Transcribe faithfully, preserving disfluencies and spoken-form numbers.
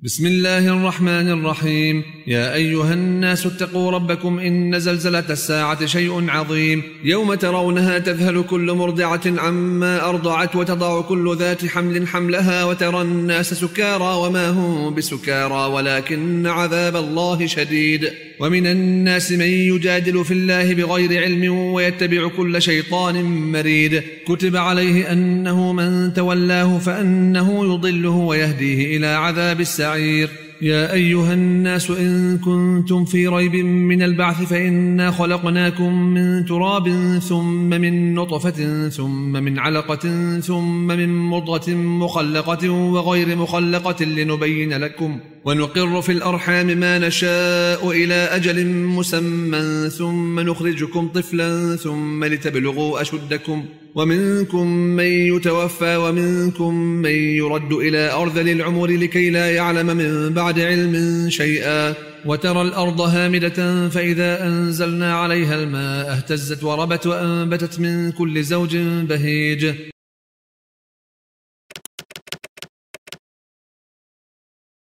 بسم الله الرحمن الرحيم. يا أيها الناس اتقوا ربكم إن زلزلة الساعة شيء عظيم، يوم ترونها تذهل كل مرضعة عما أرضعت وتضع كل ذات حمل حملها وترى الناس سكارى وما هم بسكارى ولكن عذاب الله شديد. ومن الناس من يجادل في الله بغير علم ويتبع كل شيطان مريد، كتب عليه أنه من تولاه فأنه يضله ويهديه إلى عذاب السعير. يا أيها الناس إن كنتم في ريب من البعث فإنا خلقناكم من تراب ثم من نطفة ثم من علقة ثم من مضغة مخلقة وغير مخلقة لنبين لكم ونقر في الأرحام ما نشاء إلى أجل مسمى ثم نخرجكم طفلا ثم لتبلغوا أشدكم، ومنكم من يتوفى ومنكم من يرد إلى أرذل العمر لكي لا يعلم من بعد علم شيئا. وترى الأرض هامدة فإذا أنزلنا عليها الماء اهتزت وربت وأنبتت من كل زوج بهيج.